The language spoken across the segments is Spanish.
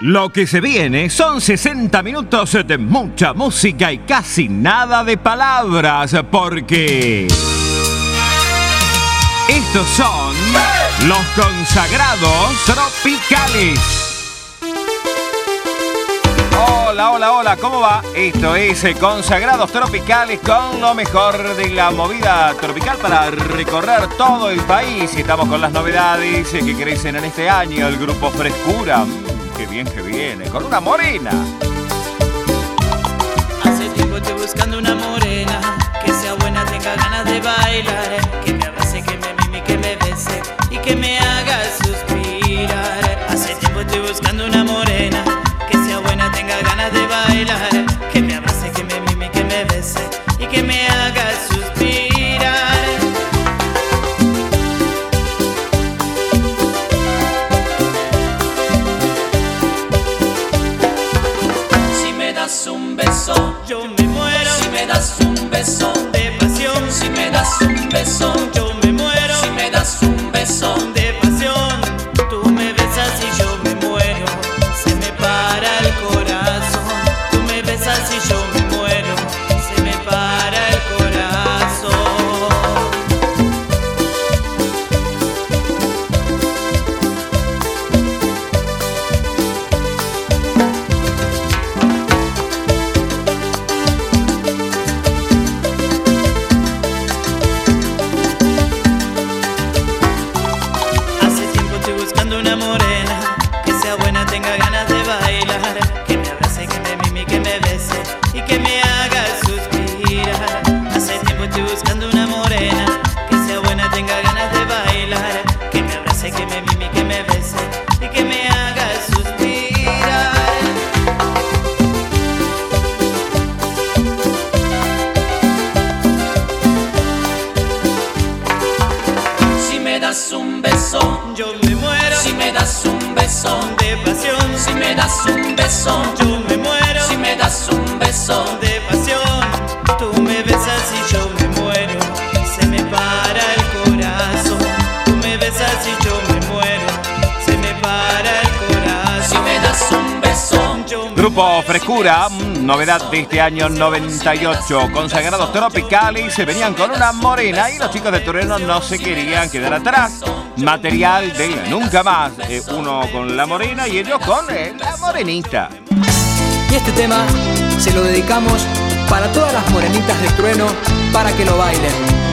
Lo que se viene son 60 minutos de mucha música y casi nada de palabras, porque estos son los consagrados tropicales. Hola, hola, hola, ¿cómo va? Esto es Consagrados Tropicales con lo mejor de la movida tropical para recorrer todo el país. Y estamos con las novedades que crecen en este año. El grupo Frescura, qué bien que viene, con una morena. Hace tiempo estoy buscando una morena que sea buena, tenga ganas de bailar, que me abrace, que me mime, que me bese y que me haga suspirar. Hace tiempo estoy buscando una morena que sea buena, tenga ganas de bailar, que me abrace, que me mime, que me bese y que me haga suspirar. Si me das un beso, yo me muero. Si me das un beso de pasión, si me das un beso, yo me muero. Si me das un beso de pasión, tú me besas y yo me muero. Se me para el corazón, tú me besas y yo me muero. Se me para el corazón. Hace tiempo estoy buscando una morena que sea buena, tenga ganas de bailar, que me abrace, que me mime, que me bese y que me haga suspirar. Hace tiempo estoy buscando una morena que sea buena, tenga ganas de bailar, que me abrace, que me mime, que me bese y que me haga suspirar. Si me das un beso, yo me muero. Si me das un beso de pasión, si me das un beso, yo me muero. Si me das un beso de pasión, tú me besas y yo me muero. Se me para el corazón, tú me besas y yo me muero. Se me para el corazón. Si me das un beso, yo me Grupo muero. Frescura, novedad de este año 98. Consagrados Tropicales se venían con una morena y los chicos de Trueno no se querían quedar atrás. Material de Nunca Más, uno con la morena y ellos con la morenita. Y este tema se lo dedicamos para todas las morenitas de Trueno, para que lo bailen.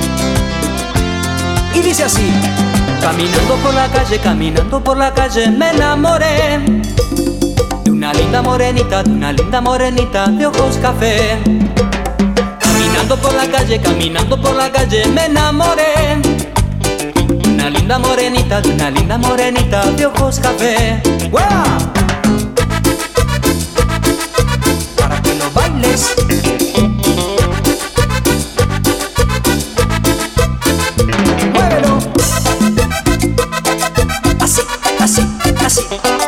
Y dice así: caminando por la calle me enamoré de una linda morenita de ojos café. Caminando por la calle me enamoré de una linda morenita de ojos café. ¡Guau! Para que lo bailes. Muévelo. Así, así, así.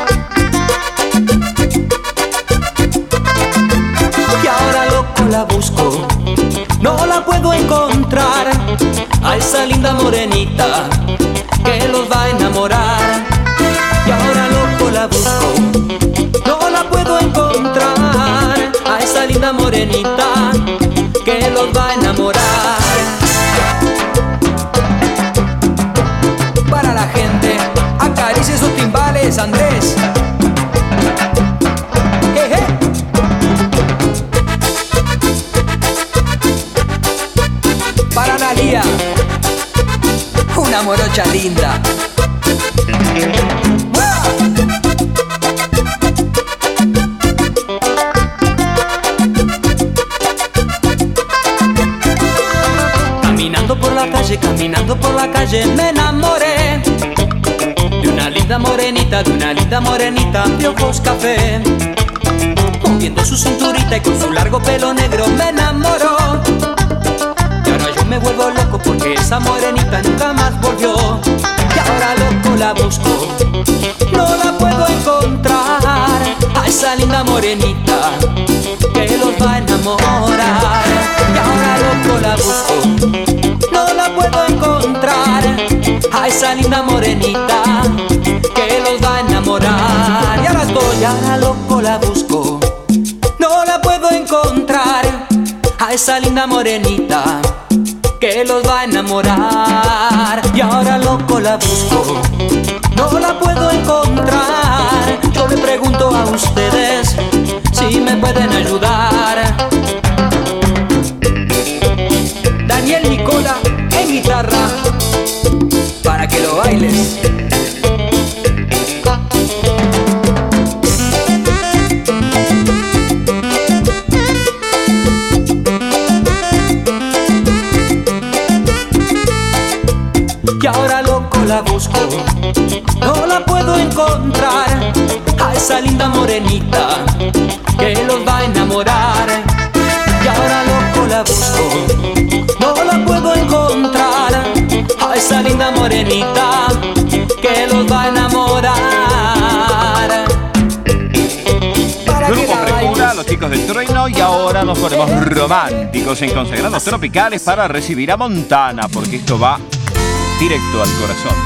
Y ahora loco la busco, no la puedo encontrar, a esa linda morenita que los va a enamorar. Y ahora loco la busco, no la puedo encontrar, a esa linda morenita que los va a enamorar. Para la gente, acaricie sus timbales, Andrés. Jeje. Para Analía, una morocha linda. Caminando por la calle me enamoré de una linda morenita de ojos café. Moviendo su cinturita y con su largo pelo negro me enamoró. Y ahora yo me vuelvo loco porque esa morenita nunca más volvió. Y ahora loco la busco, no la puedo encontrar, a esa linda morenita que los va a enamorar. Y ahora loco la busco, no la puedo encontrar, a esa linda morenita que los va a enamorar. Y ahora estoy, ahora esa linda morenita que los va a enamorar. Y ahora loco la busco, no la puedo encontrar. Yo le pregunto a ustedes si me pueden ayudar. Daniel Nicola en guitarra, para que lo bailes. Y ahora loco la busco, no la puedo encontrar. A esa linda morenita que los va a enamorar. Y ahora loco la busco, no la puedo encontrar. A esa linda morenita que los va a enamorar. Grupo Frescura, los chicos del trueno, y ahora nos ponemos románticos en Consagrados Tropicales para recibir a Montana, porque esto va directo al corazón.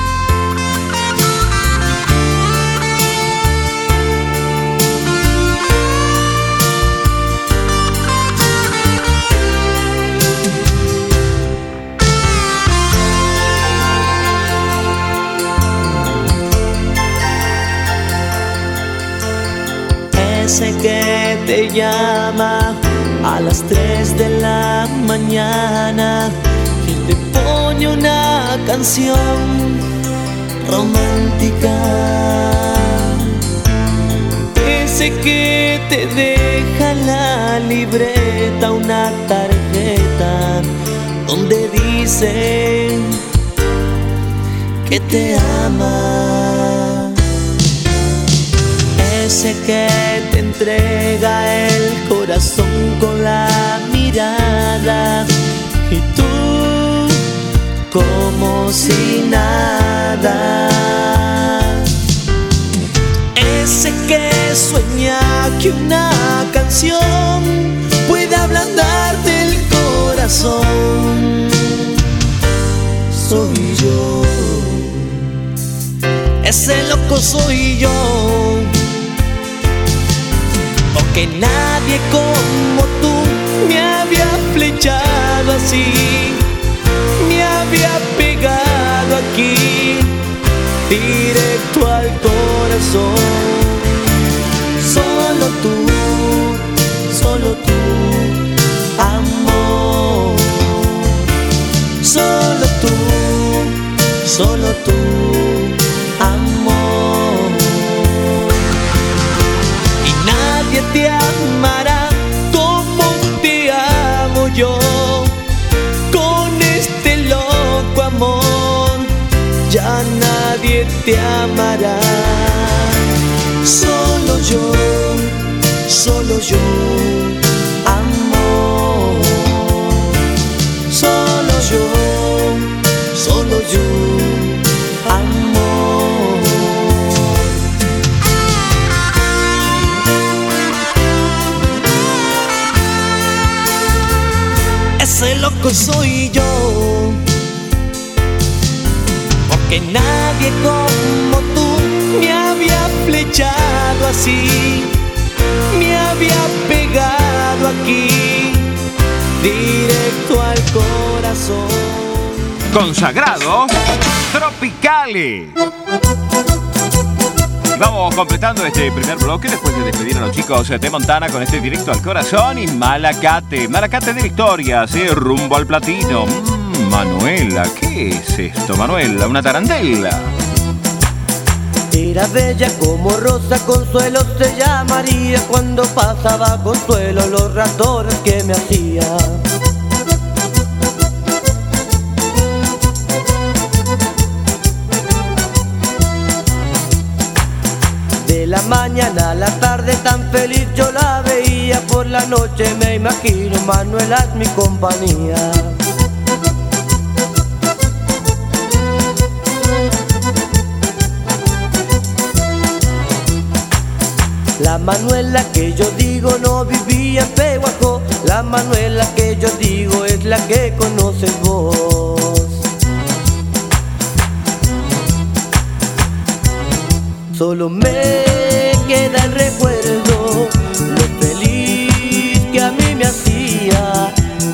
Ese que te llama a las 3 de la mañana y te pone una canción romántica. Ese que te deja en la libreta una tarjeta donde dice que te ama. Ese que te entrega el corazón con la mirada y tú como si nada. Ese que sueña que una canción puede ablandarte el corazón. Soy yo, ese loco soy yo. Porque nadie como tú me había flechado así, me había pegado aquí, directo al corazón. Solo tú, amor. Solo tú, amor. Y nadie te amará como te amo yo. Con este loco amor ya nadie te amará. Solo yo, amor. Solo yo, amor. Ese loco soy yo, porque nadie como tú me había flechado así, me había pegado aquí, directo al corazón. Consagrados Tropicales. Vamos completando este primer bloque después de despedir a los chicos de Montana con este directo al corazón y Malacate de Victoria, rumbo al platino. Manuela, ¿qué es esto, Manuela? ¿Una tarantela? Era bella como Rosa Consuelo se llamaría cuando pasaba Consuelo los ratones que me hacía. De la mañana a la tarde tan feliz yo la veía, por la noche me imagino Manuela es mi compañía. La Manuela que yo digo no vivía en Pehuajó, la Manuela que yo digo es la que conoces vos. Solo me queda el recuerdo, lo feliz que a mí me hacía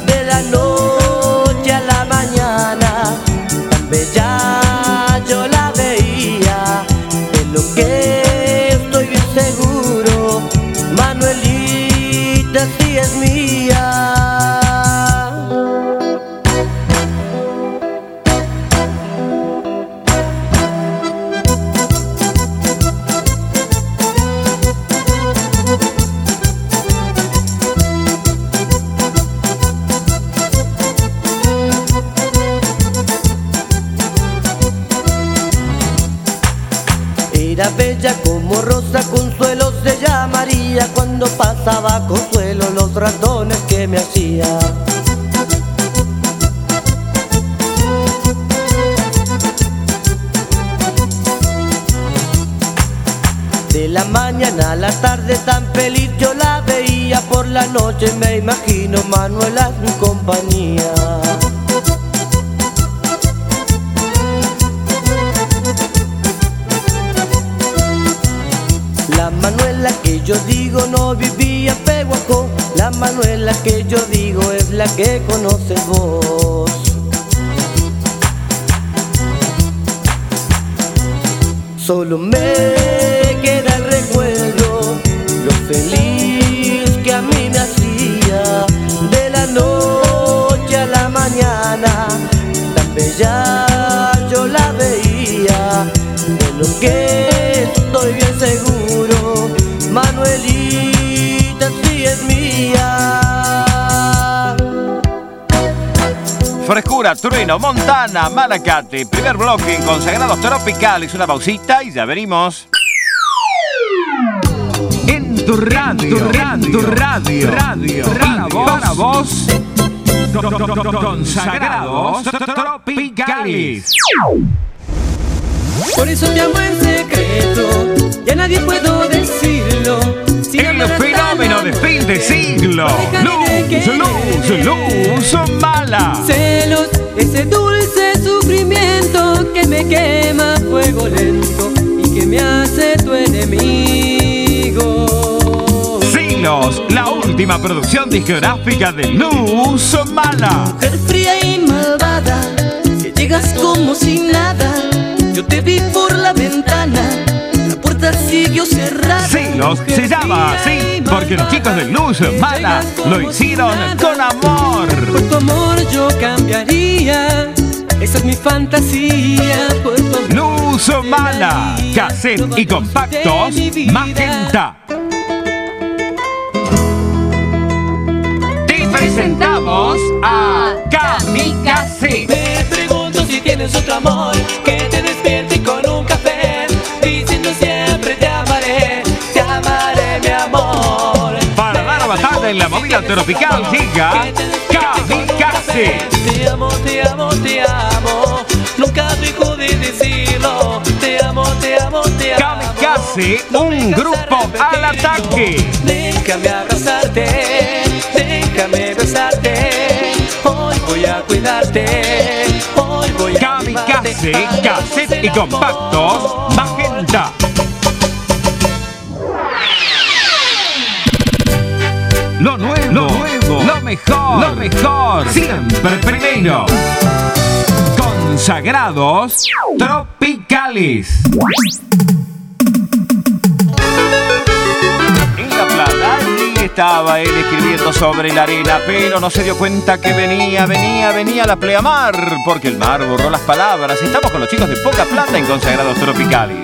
Era bella como Rosa Consuelo se llamaría. Cuando pasaba Consuelo los ratones que me hacía. De la mañana a la tarde tan feliz yo la veía. Por la noche me imagino Manuela en compañía. La Manuela que yo digo no vivía en Pehuajó. La Manuela que yo digo es la que conoces vos. Solo me queda el recuerdo, lo feliz que a mí me hacía. De la noche a la mañana, tan bella yo la veía. De lo que estoy bien seguro, Manuelita sí es mía. Frescura, trueno, Montana, Malacate. Primer bloque en Consagrados Tropicales. Una pausita y ya venimos. En tu radio, para vos, Consagrados Tropicales. Por eso te amo en secreto, ya nadie puedo decirlo. El fenómeno de fin de siglo. Luz mala. Celos, ese dulce sufrimiento que me quema a fuego lento y que me hace tu enemigo. Siglos, la última producción discográfica de Luz Mala. Mujer fría y malvada, que llegas como si nada. Yo te vi por la ventana, la puerta siguió cerrada. Siglos se llama así porque los chicos de Luz Mala lo hicieron con amor. Por tu amor yo cambiaría, esa es mi fantasía. Por tu amor Luz Mala, cassette y compactos Magenta. Te presentamos a Kamikaze. Me pregunto si tienes otro amor que te despierte con un café, diciendo siempre te amaré mi amor. Para dar batalla en la movida tropical llega Kamikaze. Te amo, te amo, te amo, nunca dejo de decirlo. Te amo, te amo, te amo. Kamikaze, un grupo al ataque. Déjame abrazarte, déjame besarte. Hoy voy a cuidarte, hoy voy a Kamikaze, cassette y compactos Magenta. Lo nuevo, lo mejor, siempre primero. Consagrados Tropicales. En La Plata, allí estaba él escribiendo sobre la arena, pero no se dio cuenta que venía la pleamar, porque el mar borró las palabras. Estamos con los chicos de Poca Plata en Consagrados Tropicales.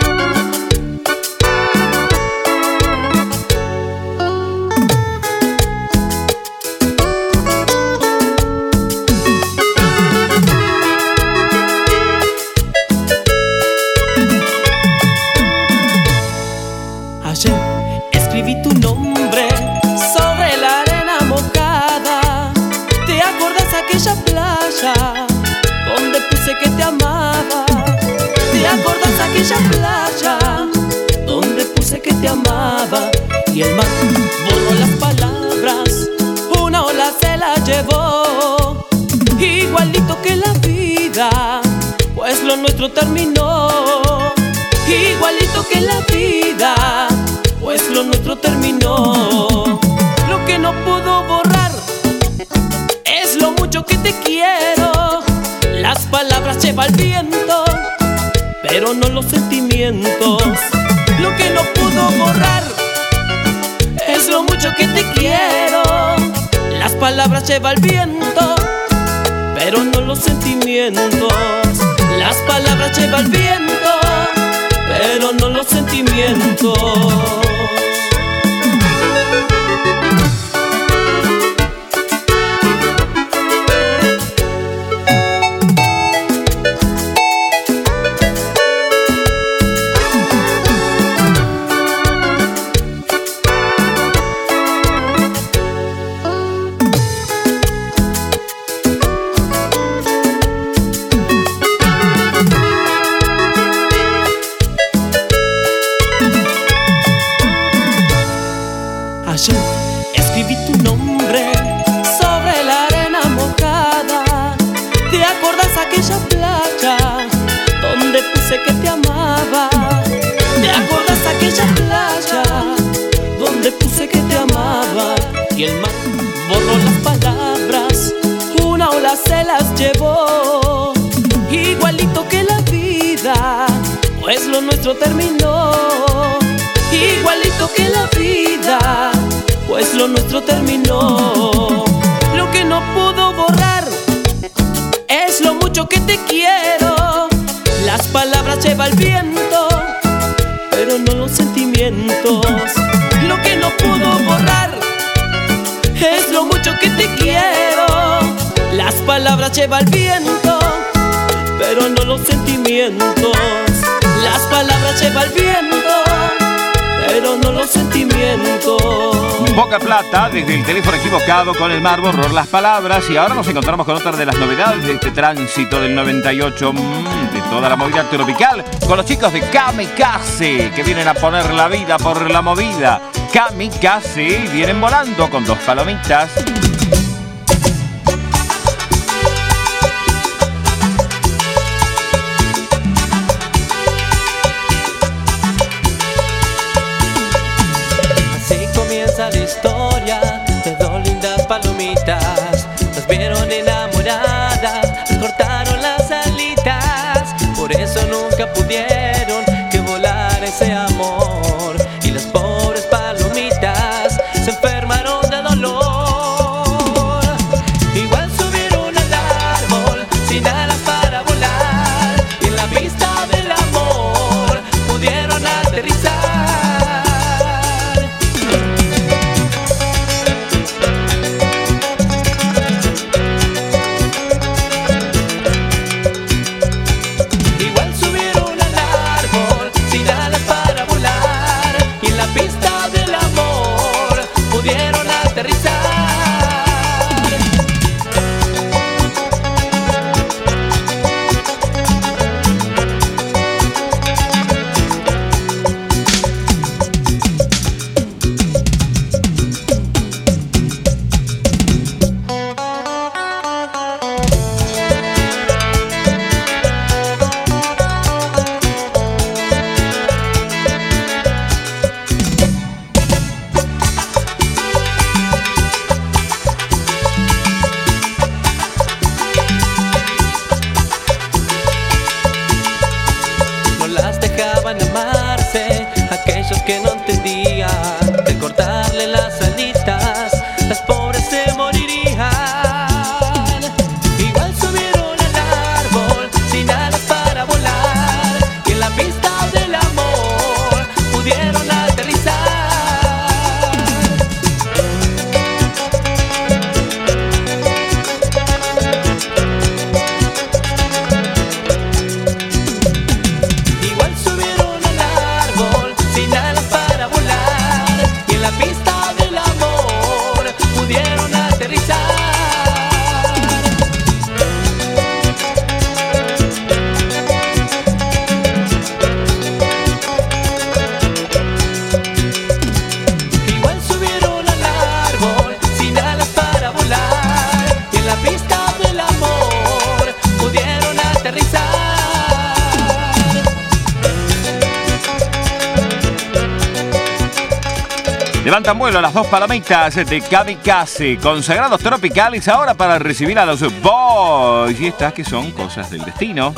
Ayer escribí tu nombre sobre la arena mojada. ¿Te acuerdas aquella playa donde puse que te amaba? ¿Te acuerdas aquella playa donde puse que te amaba? Y el mar borró las palabras, una ola se la llevó, igualito que la vida, pues lo nuestro terminó. Igualito que la vida, pues lo nuestro terminó. Lo que no puedo borrar es lo mucho que te quiero. Las palabras lleva el viento, pero no los sentimientos. Lo que no puedo borrar es lo mucho que te quiero. Las palabras lleva el viento, pero no los sentimientos. Las palabras lleva el viento, pero no los sentimientos. ¿Te acordás aquella playa donde puse que te amaba? ¿Te acordás aquella playa donde puse que te amaba? Y el mar borró las palabras, una ola se las llevó, igualito que la vida, pues lo nuestro terminó. Igualito que la vida, pues lo nuestro terminó. Lo que no pudo borrar es lo mucho que te quiero. Las palabras lleva el viento, pero no los sentimientos. Lo que no pudo borrar es lo mucho que te quiero. Las palabras lleva el viento, pero no los sentimientos. Las palabras lleva el viento, pero no los sentimientos. Poca plata desde el teléfono equivocado, con el mar borró las palabras. Y ahora nos encontramos con otra de las novedades de este tránsito del 98, de toda la movida tropical, con los chicos de Kamikaze, que vienen a poner la vida por la movida. Kamikaze vienen volando con 2 palomitas. La historia de 2 lindas palomitas. Las vieron enamoradas, les cortaron las alitas, por eso nunca pudieron que volara ese amor. Y las pobres palomitas se enfermaron de dolor. Igual subieron al árbol sin alas para volar, y en la vista del amor pudieron aterrizar. Amarse, aquellos que no entendían de cortarle las alitas, las pobres se morirían. Igual subieron al árbol sin alas para volar, y en la pista del amor pudieron aterrizar. Levantan vuelo las 2 palomitas de Kamikaze, consagrados tropicales, ahora para recibir a los Boys. Y estas que son cosas del destino.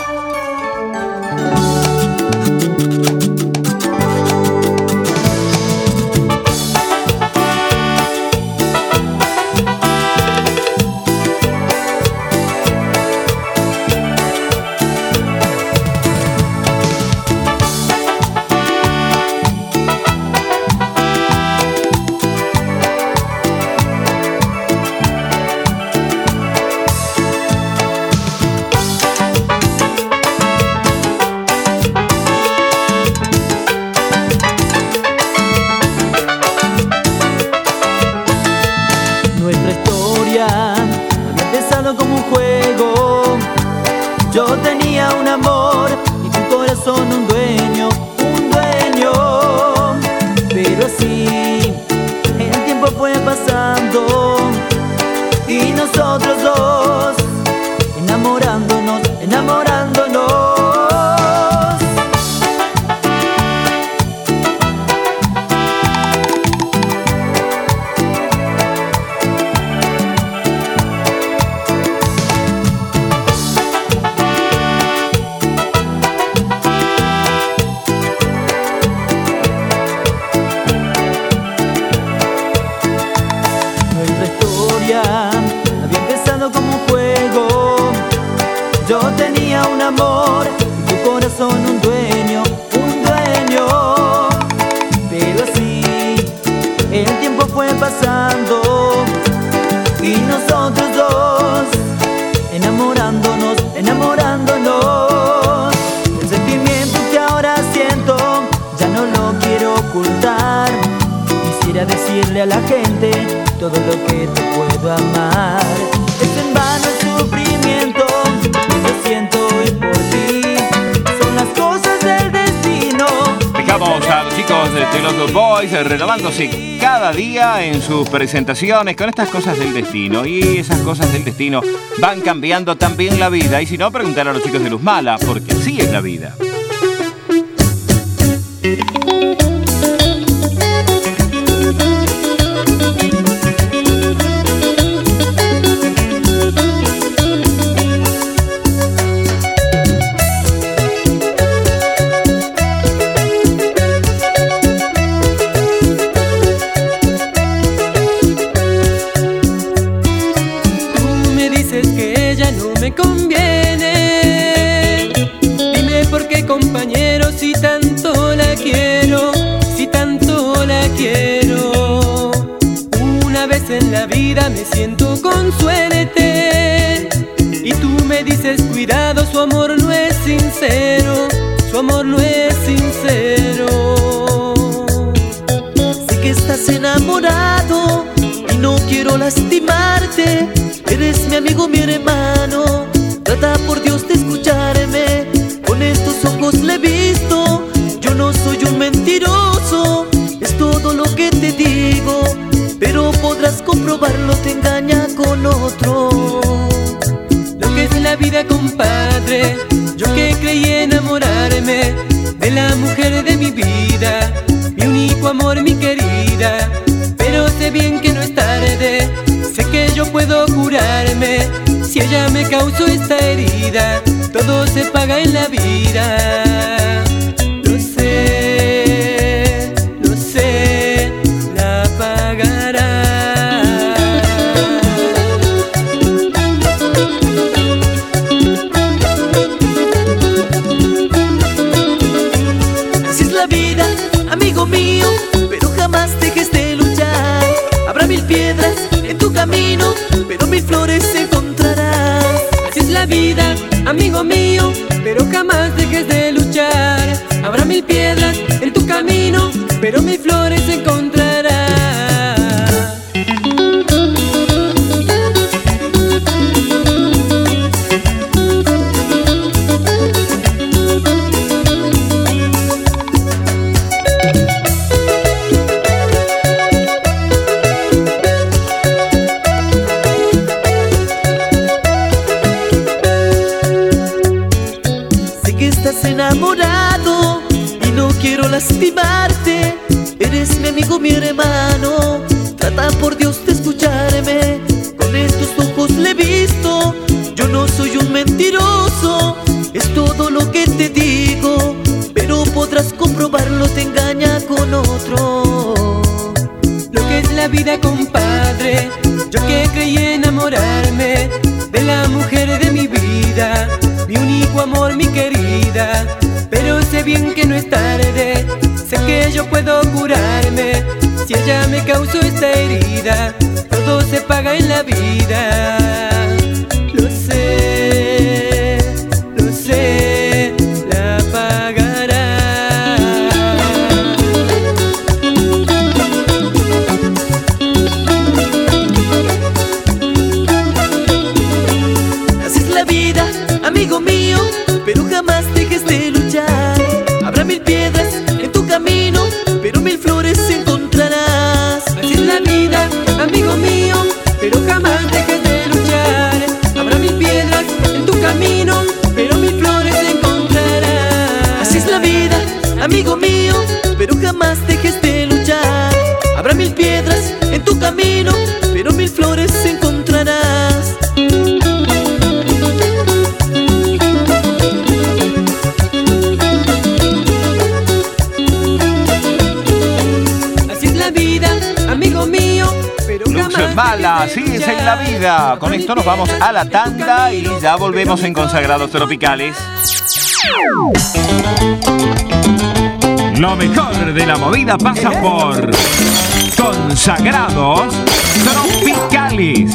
Como un juego, yo tenía un amor y tu corazón un dueño, pero así el tiempo fue pasando y nosotros dos enamorados amor, tu corazón un dueño, pero así el tiempo fue pasando y nosotros dos enamorándonos, el sentimiento que ahora siento ya no lo quiero ocultar. Quisiera decirle a la gente todo lo que te puedo amar. Es en vano el sufrimiento que yo siento hoy por ti, son las cosas del destino. Dejamos a los chicos de los Good Boys renovándose cada día en sus presentaciones con estas cosas del destino. Y esas cosas del destino van cambiando también la vida. Y si no, preguntar a los chicos de Luz Mala, porque así es la vida. En la vida me siento con suerte y tú me dices cuidado, su amor no es sincero, su amor no es sincero. Sé que estás enamorado y no quiero lastimarte. Eres mi amigo, mi hermano, trata por Dios de escucharme. Con estos ojos le he visto, yo no soy un mentiroso, es todo lo que te digo. Pero podrás comprobarlo, te engaña con otro. Lo que es la vida, compadre, yo que creí enamorarme de la mujer de mi vida, mi único amor, mi querida. Pero sé bien que no es tarde, sé que yo puedo curarme. Si ella me causó esta herida, todo se paga en la vida. Lo sé, la pagará. Así es la vida, amigo mío, pero jamás dejes de luchar. Habrá mil piedras en tu camino, pero mil flores encontrarás. Así es la vida, amigo mío, pero jamás dejes de luchar. Habrá mil piedras en tu camino, pero mil flores encontrarás. Sé que estás enamorado y no quiero lastimarte. Eres mi amigo, mi hermano, trata por Dios de escucharme. Con estos ojos le he visto, yo no soy un mentiroso, es todo lo que te digo. Pero podrás comprobarlo, te engaña con otro. Lo que es la vida, compadre, yo que creí enamorarme de la mujer de mi vida, mi único amor, mi querida. Pero sé bien que no es tarde, sé que yo puedo curarme. Si ella me causó esta herida, todo se paga en la vida. Lo sé, la pagará. Así es la vida, amigo mío, pero jamás dejes de luchar. Habrá mil piedras en tu camino, pero mil flores encontrarás. Así es la vida, amigo mío, pero jamás dejes de luchar. Habrá mil piedras en tu camino, pero mil flores encontrarás. Así es la vida, amigo mío, pero jamás dejes de luchar. Habrá mil piedras en tu camino, pero mil flores encontrarás. la vida. Con esto nos vamos a la tanda y ya volvemos en Consagrados Tropicales. Lo mejor de la movida pasa por Consagrados Tropicales.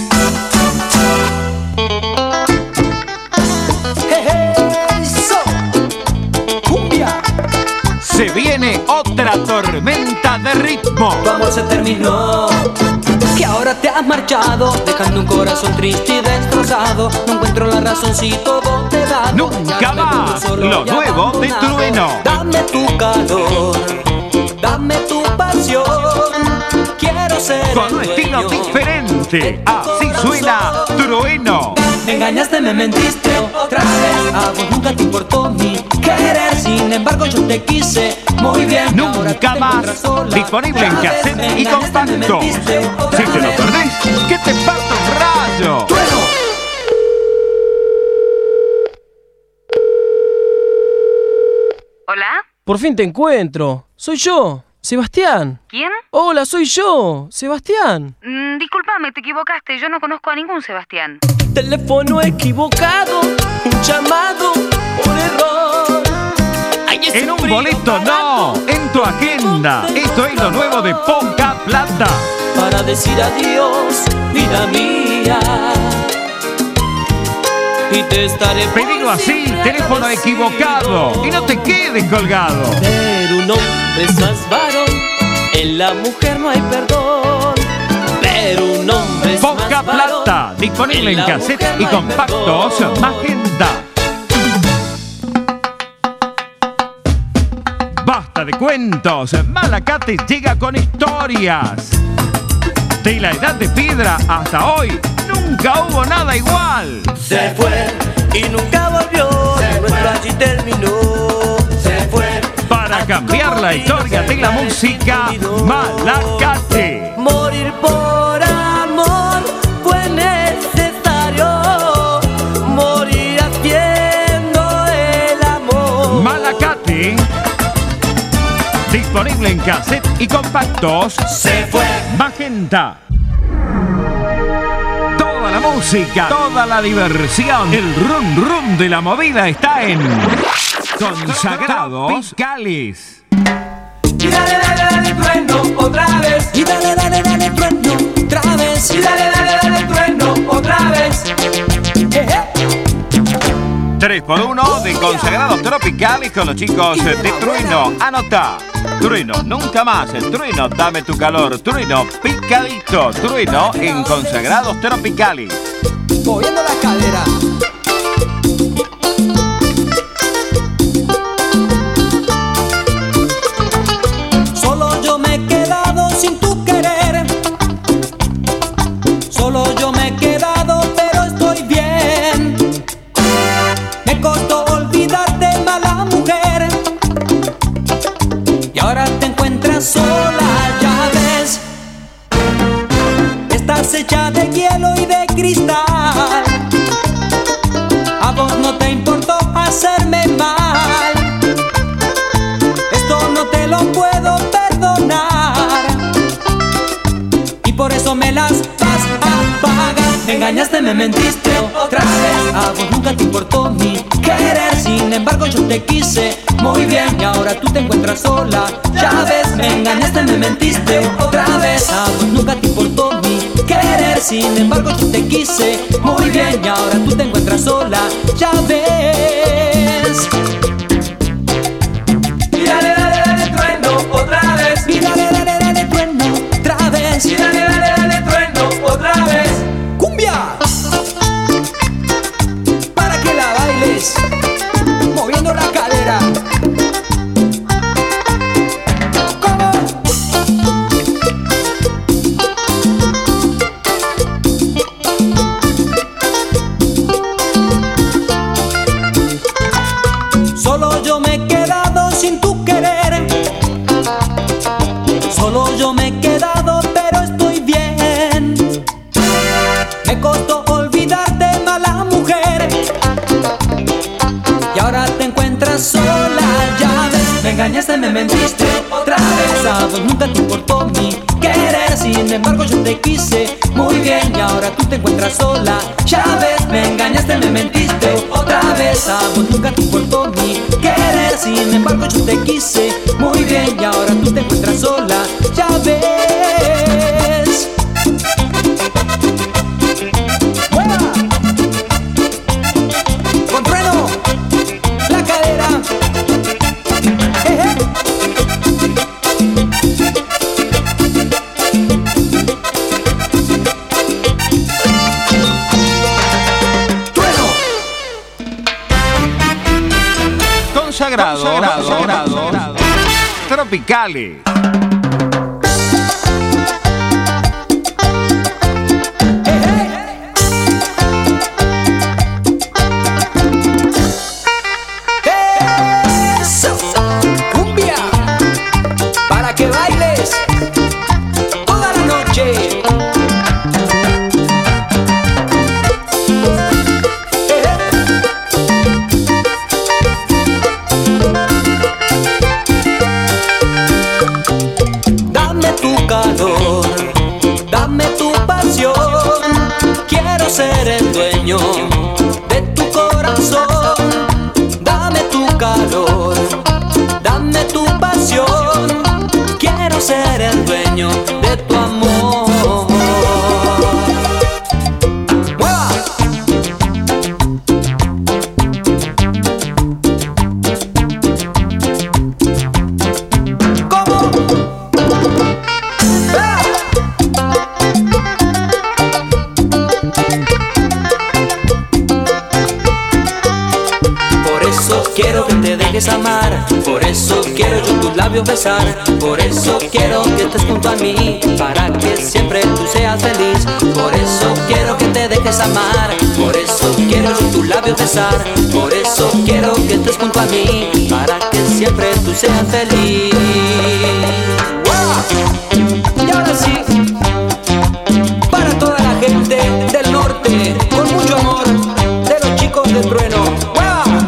Se viene otra tormenta de ritmo. Tu amor se terminó, que ahora te has marchado, dejando un corazón triste y destrozado. No encuentro la razón si todo te da. Nunca más, lo nuevo de Trueno. Dame tu calor, dame tu pasión. Quiero ser con un estilo diferente. Así suena Trueno. Me engañaste, me mentiste otra vez. A vos nunca te importó mi querer. Sin embargo yo te quise muy bien. Nunca más. Disponible en cassette y compacto. Si te lo perdés, que te parto un rayo. ¿Hola? Por fin te encuentro. Soy yo, Sebastián. ¿Quién? Hola, soy yo, Sebastián. Discúlpame, te equivocaste. Yo no conozco a ningún Sebastián. Teléfono equivocado, un llamado por error. En un boleto no, en tu agenda. Esto es lo nuevo de Poca Plata. Para decir adiós, vida mía. Y te estaré pedido así, teléfono equivocado. Y no te quedes colgado. Pero un hombre es más varón, en la mujer no hay perdón. Pero un hombre es Poca más varón, Plata, disponible en cassette y compactos Magenta. Basta de cuentos, Malacate llega con historias. De la edad de piedra hasta hoy, nunca hubo nada igual. Se fue y nunca volvió, nuestro allí terminó. Se fue para cambiar la historia de la música, Malacate. Morir por amor fue necesario, morir haciendo el amor. Malacate, disponible en cassette y compactos. Se fue Magenta. Toda la música, toda la diversión, el rum rum de la movida está en Consagrados Tropicales. Y dale, dale, dale, trueno, otra vez. Y dale, dale, dale, trueno, otra vez. Y dale, dale, dale, trueno, otra vez. 3x1 de Consagrados Tropicales con los chicos de Trueno. Anota. Trueno, nunca más. Trueno, dame tu calor. Trueno, picadito. Trueno en Consagrados Tropicales. Moviendo la cadera. Solo yo me he quedado sin tu querer. Solo yo me he quedado, pero estoy bien. Me costó olvidarte, mala mujer. Y ahora te encuentras sola, ya ves. Estás hecha de hielo y de cristal. A vos no te importó hacerme mal. Esto no te lo puedo perdonar. Y por eso me las vas a pagar. Me engañaste, me mentiste otra vez. A vos nunca te importó mi querer. Sin embargo yo te quise muy bien. Y ahora tú te encuentras sola, ya ves. Me engañaste, me mentiste otra vez. A vos nunca te importó mi querer. Sin embargo yo te quise muy bien. Y ahora tú te encuentras sola, ya ves. Y dale, dale, dale, trueno, otra vez. Y dale, dale, dale, trueno, otra vez. Y dale, dale, dale, trueno, otra vez. ¡Cumbia! Para que la bailes, moviendo la cadera. ¿Cómo? Solo yo me he quedado sin tu querer. Solo yo me he quedado, pero estoy bien. Me costó olvidarte, mala mujer. Y ahora te encuentras sola, ya ves. Me me engañaste, me mentiste otra vez. A vos nunca te importó mi querer, sin embargo yo te quise muy bien y ahora tú te encuentras sola. Ya ves, me engañaste, me mentiste otra vez. A vos nunca te importó mi querer, sin embargo yo te quise muy bien y ahora tú te encuentras sola. Ya ves. Con trueno, la cadera. Consagrado Tropicales. Eso, cumbia, para que bailes toda la noche. Dame tu calor, dame tu pasión, quiero ser el dueño de tu corazón. Dame tu calor, dame tu pasión, quiero ser el dueño de tu amor. ¡Mueva! ¿Cómo? ¡Ah! Por eso quiero que te dejes amar, por eso quiero yo tus labios besar, por eso quiero que estés junto a mí, para que siempre tú seas feliz. Por eso quiero que te dejes amar, por eso quiero yo tus labios besar, por eso quiero que estés junto a mí, para que siempre tú seas feliz. ¡Wow! Y ahora sí, para toda la gente del norte, con mucho amor, de los chicos del trueno. ¡Wow!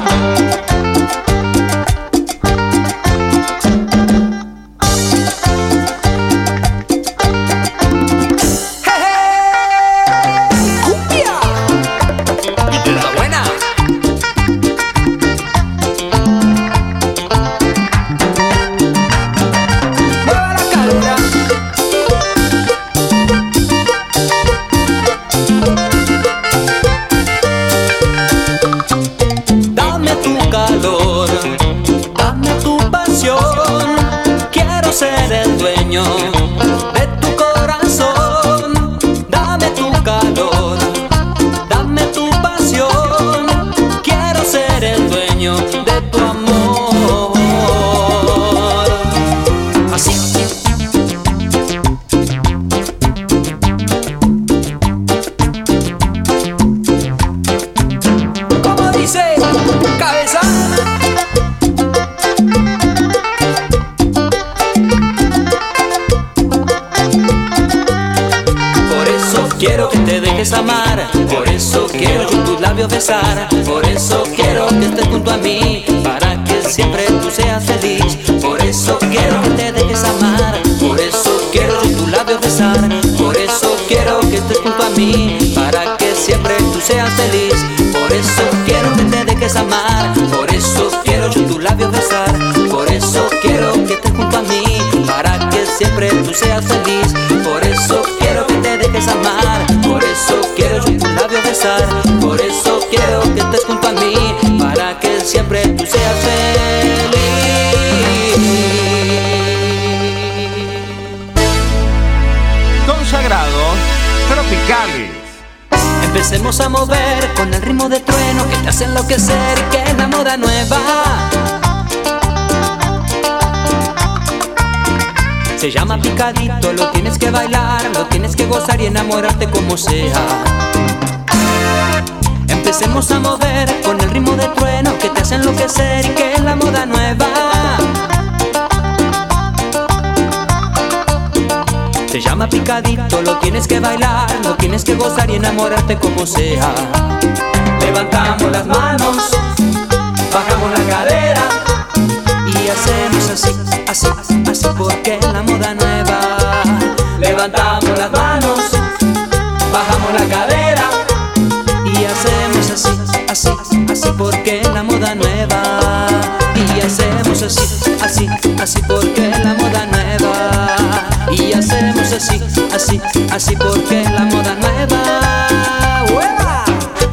Dame tu calor, dame tu pasión, quiero ser el dueño de tu corazón. Dame tu calor, dame tu pasión, quiero ser el dueño de tu amor. Así. ¿Cómo dice? Cabeza. Por eso quiero que te dejes amar, por eso quiero yo tus labios besar, por eso quiero que estés junto a mí, para que siempre tú seas feliz. Por eso quiero que te dejes amar, por eso quiero yo tus labios besar, por eso quiero que estés junto a mí, para que siempre tú seas feliz. Por eso quiero que te dejes amar, por eso quiero yo tus labios besar, por eso quiero que estés junto a mí, para que siempre tú seas feliz. Por eso quiero que te dejes amar, por eso quiero yo tus labios besar, por eso quiero que estés junto a mí, para que siempre tú seas feliz. Consagrado Tropicales. Empecemos a mover con el ritmo de trueno que te hace enloquecer y que es la moda nueva. Se llama picadito, lo tienes que bailar, lo tienes que gozar y enamorarte como sea. Empecemos a mover con el ritmo de trueno que te hace enloquecer y que es la moda nueva. Se llama picadito, lo tienes que bailar, lo tienes que gozar y enamorarte como sea. Levantamos las manos, bajamos la cadera y hacemos moda nueva. Y hacemos así, así, así porque es la moda nueva. Y hacemos así, así, así porque es la moda nueva. ¡Hueva!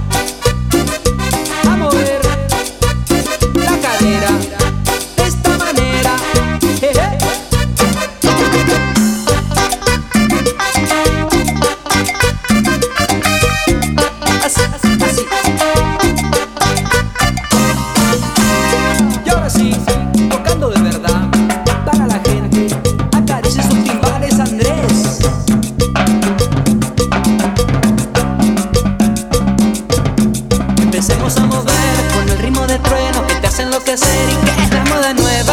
A mover la cadera de esta manera. Jeje. Así, así, así. Y ahora sí, tocando de verdad para la gente. Acaricia sus timbales, Andrés. Empecemos a mover con el ritmo de trueno que te hace enloquecer y que es la moda nueva.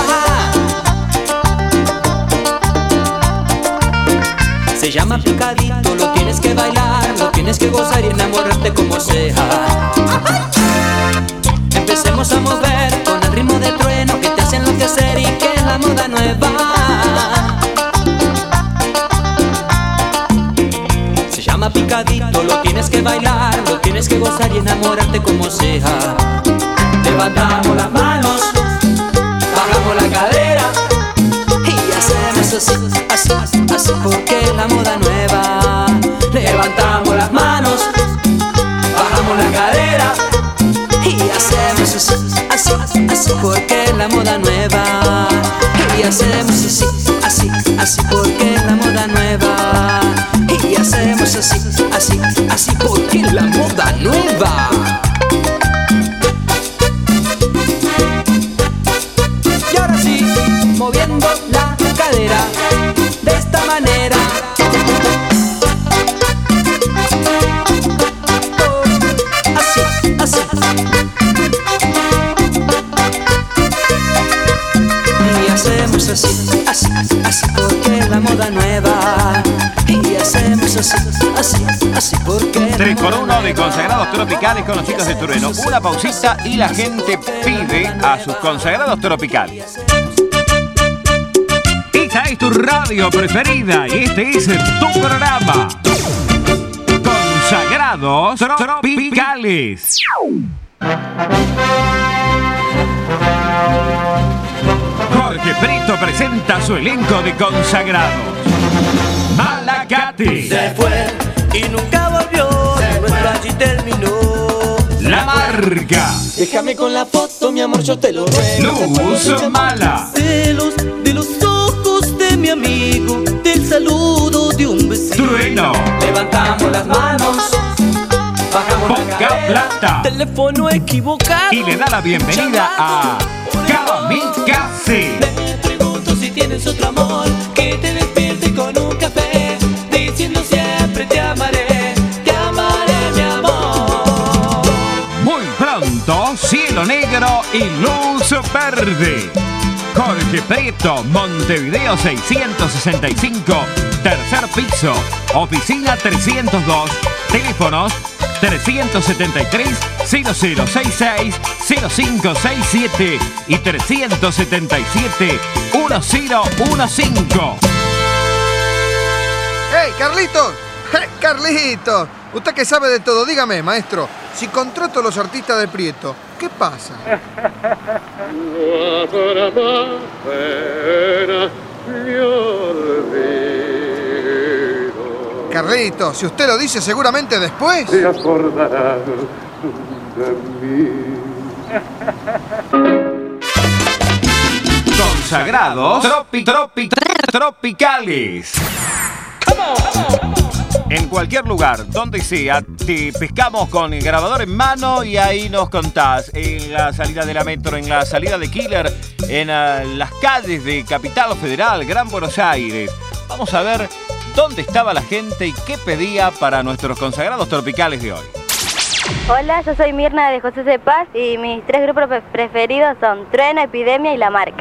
Se llama picadito, lo tienes que bailar, lo tienes que gozar y enamorarte como sea. Empecemos a mover con el ritmo de trueno que te hace enloquecer y que es la moda nueva. Se llama picadito, lo tienes que bailar, lo tienes que gozar y enamorarte como sea. Levantamos las manos, bajamos la cadera y hacemos así, así, así porque es la moda nueva. Levantamos las manos, bajamos la cadera y hacemos así, así, así porque es la moda nueva. Y hacemos así, así, así porque es la moda nueva. Y hacemos así, así, así porque es la moda nueva. Y ahora sí, moviendo la cadera de esta manera. Así, así. Y hacemos así, así, así porque es la moda nueva. Y hacemos así, así, así porque es la 3 por moda 1 de nueva. consagrados tropicales con los chicos de Trueno. Una pausita y la gente pide a sus consagrados tropicales. Esta es tu radio preferida y este es tu programa. Consagrados Tropicales. Jorge Prieto presenta su elenco de consagrados. Malacate, Se fue y nunca volvió, nuestro allí terminó. La Marca, Déjame con la foto, mi amor, yo te lo ruego. Luz Mala, Celos de los ojos de mi amigo, del saludo de un vecino. Trueno, Levantamos las manos, bajamos la Boca cadera. Plata Teléfono equivocado. y le da la bienvenida a Kamikaze. Me pregunto si tienes otro amor que te despierte con un café, diciendo siempre te amaré, mi amor. Muy pronto, Cielo Negro y Luz Verde. Jorge Prieto, Montevideo 665, tercer piso, oficina 302, teléfonos 373-0066, 0567 y 377-1015. ¡Hey, Carlitos! ¡Hey, Carlitos! Usted que sabe de todo, dígame, maestro, si contrato a los artistas de Prieto, ¿qué pasa? Carlitos, si usted lo dice, seguramente después. Se acordará de mí. Consagrados tropicales. En cualquier lugar, donde sea, te pescamos con el grabador en mano y ahí nos contás. En la salida de la metro, en la salida de Killer, en las calles de Capital Federal, Gran Buenos Aires. Vamos a ver dónde estaba la gente y qué pedía para nuestros consagrados tropicales de hoy. Hola, yo soy Mirna de José C. Paz y mis 3 grupos preferidos son Trueno, Epidemia y La Marca.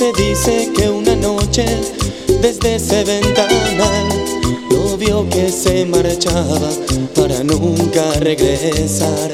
Se dice que una noche desde ese ventanal lo vio que se marchaba para nunca regresar.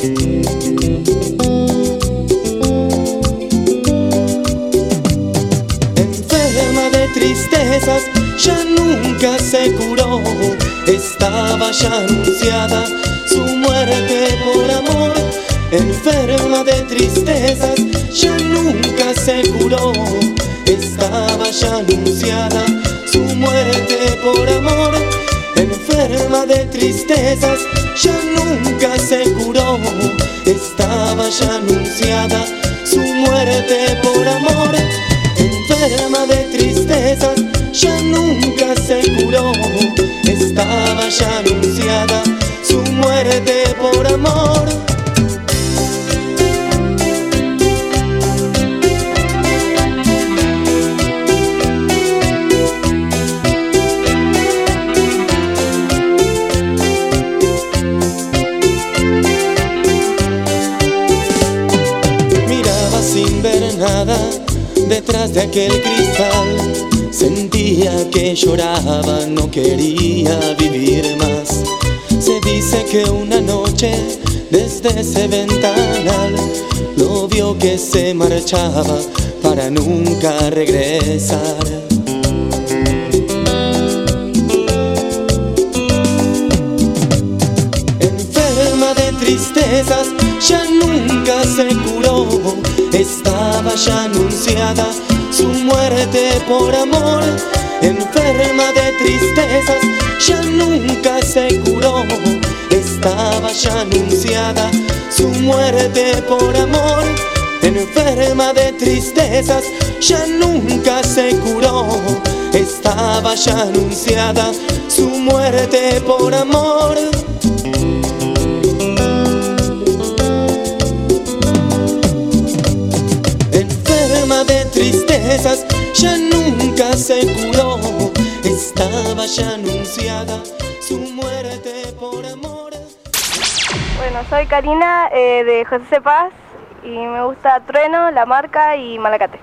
Enferma de tristezas, ya nunca se curó. Estaba ya anunciada su muerte por amor. Enferma de tristezas, ya nunca se curó. Estaba ya anunciada su muerte por amor. Enferma de tristezas, ya nunca se curó. Estaba ya anunciada su muerte por amor. Enferma de tristezas, ya nunca se curó. Estaba ya anunciada su muerte por amor. Miraba sin ver nada detrás de aquel cristal. Sentía que lloraba, no quería vivir más. Se dice que una noche desde ese ventanal lo vio que se marchaba para nunca regresar. Enferma de tristezas, ya nunca se curó. Estaba ya anunciada su muerte por amor. Enferma de tristezas, ya nunca se curó. Estaba ya anunciada su muerte por amor. Enferma de tristezas, ya nunca se curó. Estaba ya anunciada su muerte por amor. Enferma de tristezas, ya nunca se curó. Estaba ya anunciada su muerte por amor. Bueno, soy Karina de José C. Paz y me gusta Trueno, La Marca y Malacate.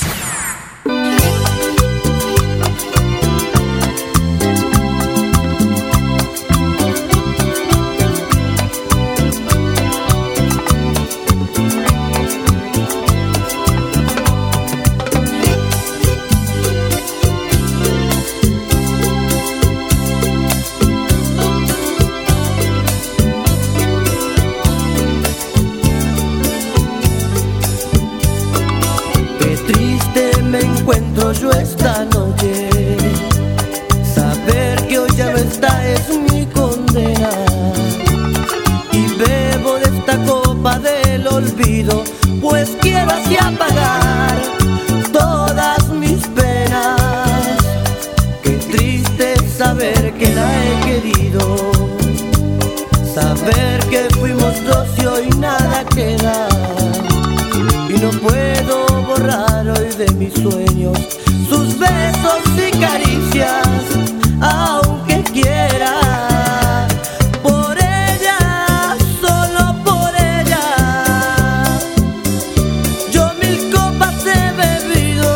Encuentro yo esta noche, saber que hoy ya no está es mi condena. Y bebo de esta copa del olvido, pues quiero así apagar todas mis penas. Qué triste saber que la he querido, saber que fuimos dos y hoy nada queda. Y no puedo borrar hoy de mis sueños sus besos y caricias, aunque quiera. Por ella, solo por ella, yo 1000 copas he bebido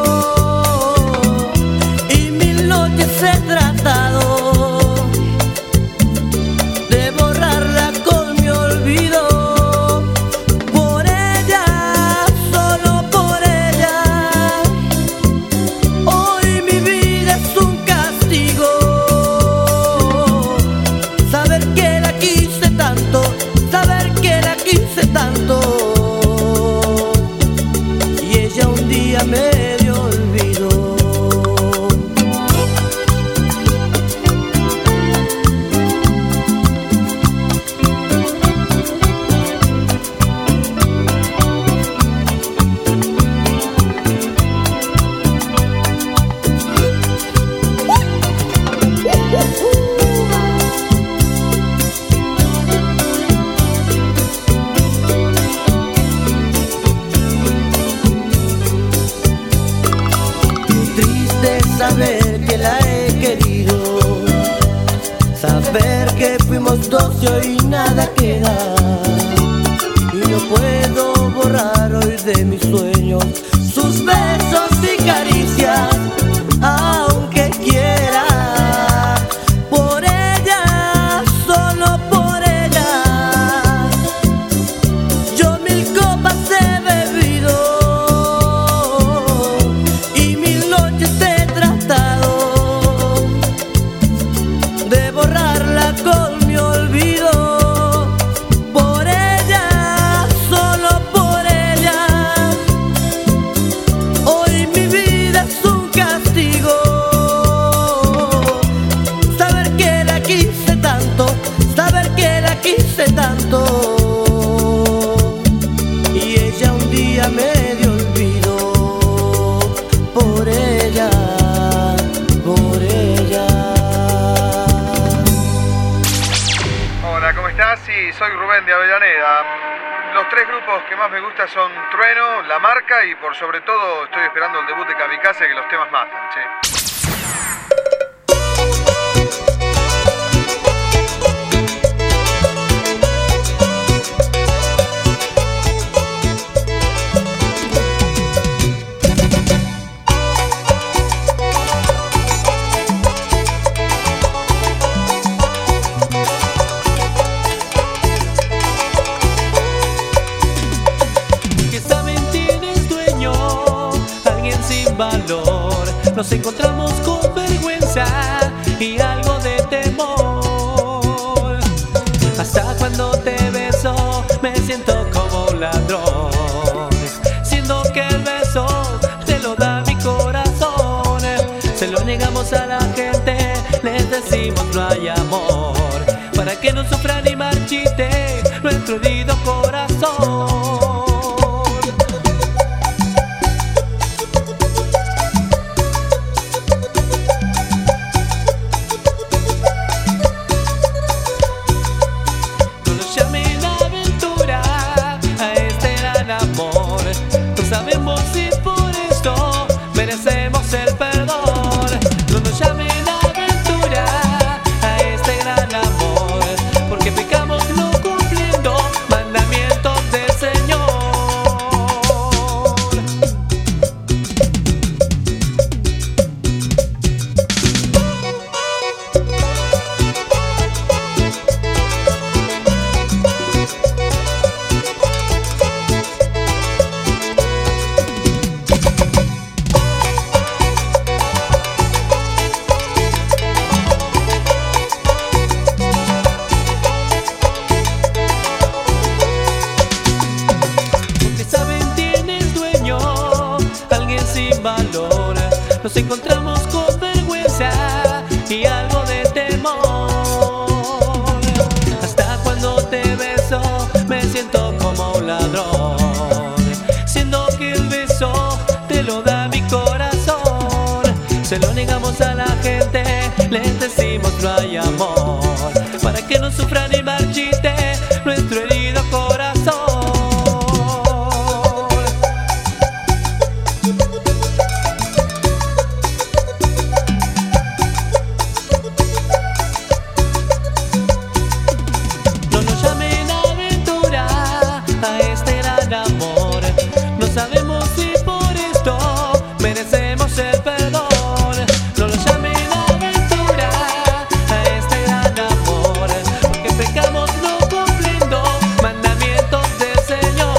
y 1000 noches he tratado de borrarla con mi olvido. Tanto, y ella un día me dio olvido. Saber que la he querido, saber que fuimos dos y hoy nada queda. Y no puedo borrar hoy de mis sueños sus besos Sí, soy Rubén de Avellaneda. Los tres grupos que más me gustan son Trueno, La Marca y por sobre todo estoy esperando el debut de Kamikaze, que los temas matan, che. Valor, nos encontramos con vergüenza y algo de temor. Hasta cuando te beso me siento como un ladrón, siendo que el beso te lo da mi corazón. Se lo negamos a la gente, les decimos no hay amor, para que no sufra ni marchite nuestro herido corazón. Sabemos si por esto merecemos el perdón. No nos llamen aventura a este gran amor, porque pecamos no cumpliendo mandamientos del Señor. Valor, nos encontramos con vergüenza y algo de temor. Hasta cuando te beso me siento como un ladrón, siendo que el beso te lo da mi corazón. Se lo negamos a la gente, les decimos no hay amor, para que no sufra ni marchite nuestro herido corazón. No sabemos si por esto merecemos el perdón. No lo llamen aventura a este gran amor, porque pecamos no cumpliendo mandamientos del Señor.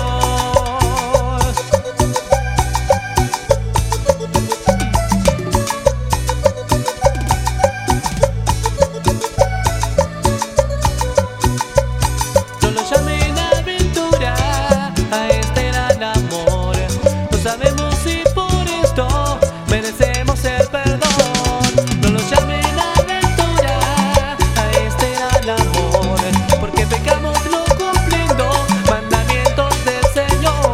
No lo llamen aventura a este gran amor, no sabemos si por esto merecemos el perdón. No lo llamen aventura a este gran amor, porque pecamos no cumpliendo mandamientos del Señor.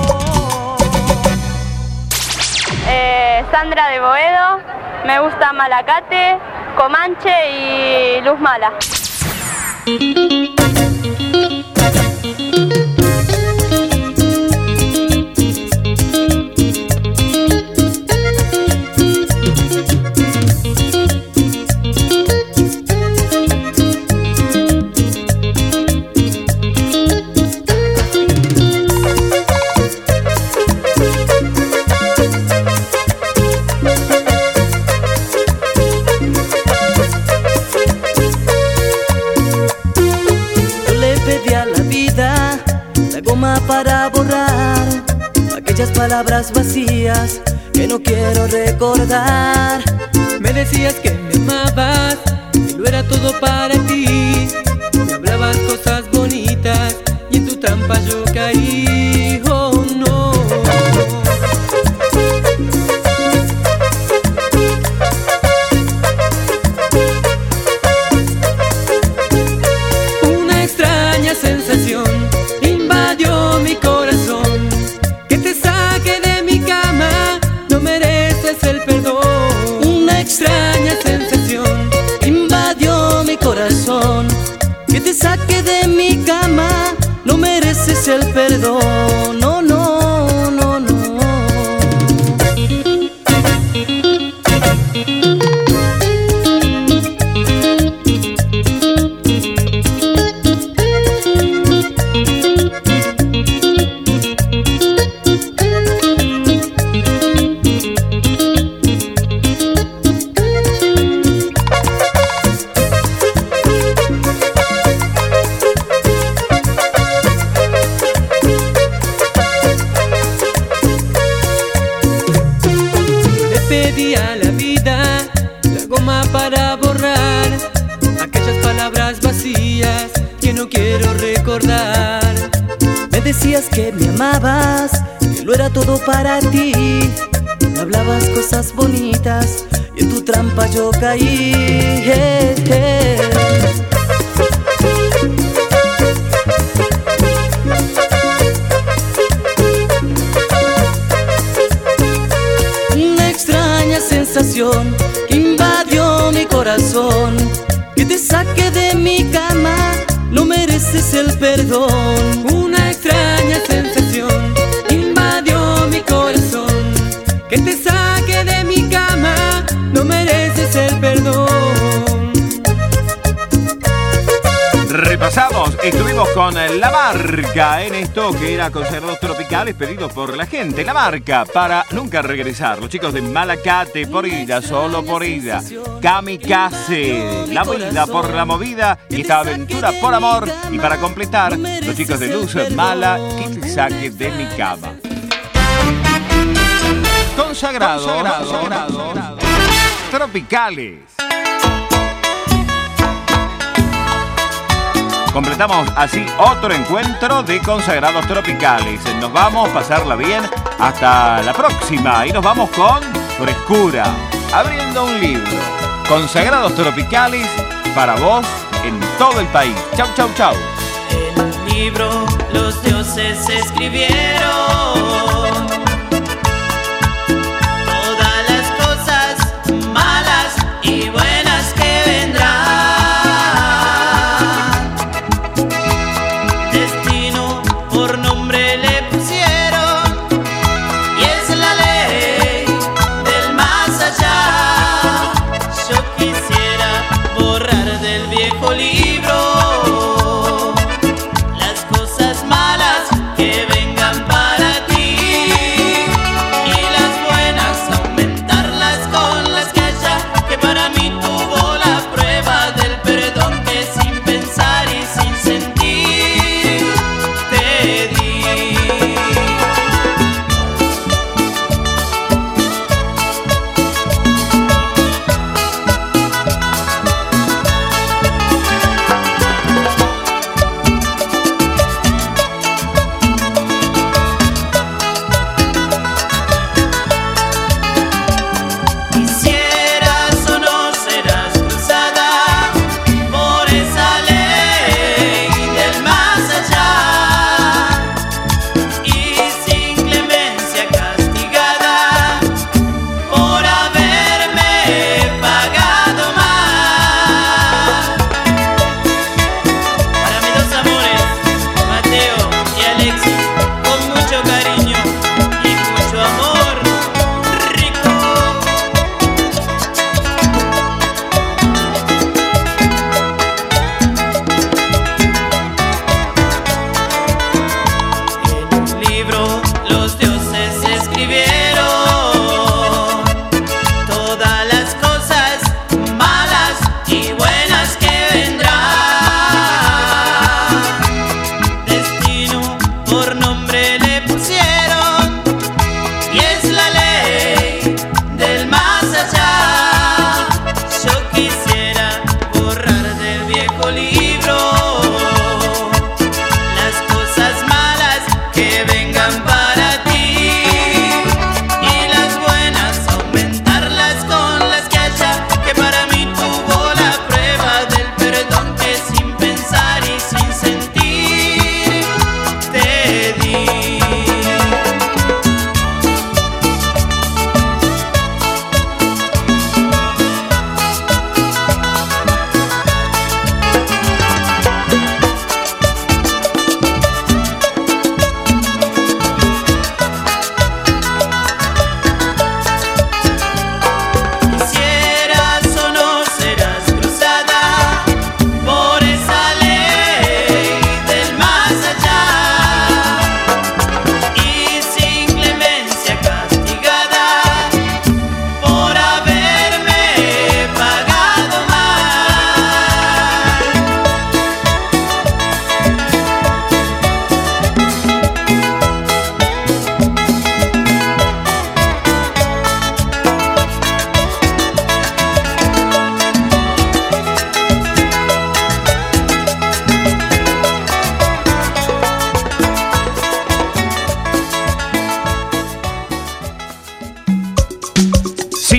Sandra de Boedo, me gusta Malacate, Comanche y Luz Mala. Para borrar aquellas palabras vacías que no quiero recordar. Me decías que me amabas, que lo era todo para ti. Me hablabas cosas bonitas y en tu trampa yo caí. Oh no. Una extraña sensación invadió mi corazón, que te saque de mi cama, no mereces el perdón. Una extraña sensación invadió mi corazón, que te saque de mi cama, no mereces el perdón, no, no, no, no. Pedí a la vida la goma para borrar aquellas palabras vacías que no quiero recordar. Me decías que me amabas, que lo era todo para ti. Me hablabas cosas bonitas y en tu trampa yo caí. Una extraña sensación que invadió mi corazón, que te saque de mi cama, no mereces el perdón. Una extraña sensación invadió mi corazón, que te saque de mi cama, no mereces el perdón. Repasamos, estuvimos con La Marca en esto que era Consagrados Tropicales pedidos por la gente. La Marca para nunca regresar. Los chicos de Malacate por ida, solo por ida. Kamikaze, La Vida por la Movida y esta Aventura por Amor. Y para completar, los chicos de Luz Mala, que te saque de mi cama. Consagrados Tropicales. Completamos así otro encuentro de Consagrados Tropicales. Nos vamos a pasarla bien hasta la próxima. Y nos vamos con frescura, abriendo un libro. Consagrados Tropicales para vos en todo el país. Chau, chau, chau. En un libro los dioses escribieron todas las cosas malas y buenas que vendrán. Destino por nombre le pusieron y es la ley del más allá. Yo quisiera borrar del viejo libro las cosas malas que vengan para ti.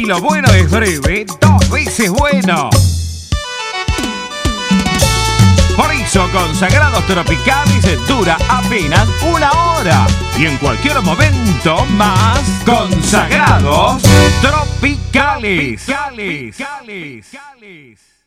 Y lo bueno es breve, 2 veces bueno. Por eso Consagrados Tropicales dura apenas 1 hora. Y en cualquier momento más, Consagrados Tropicales.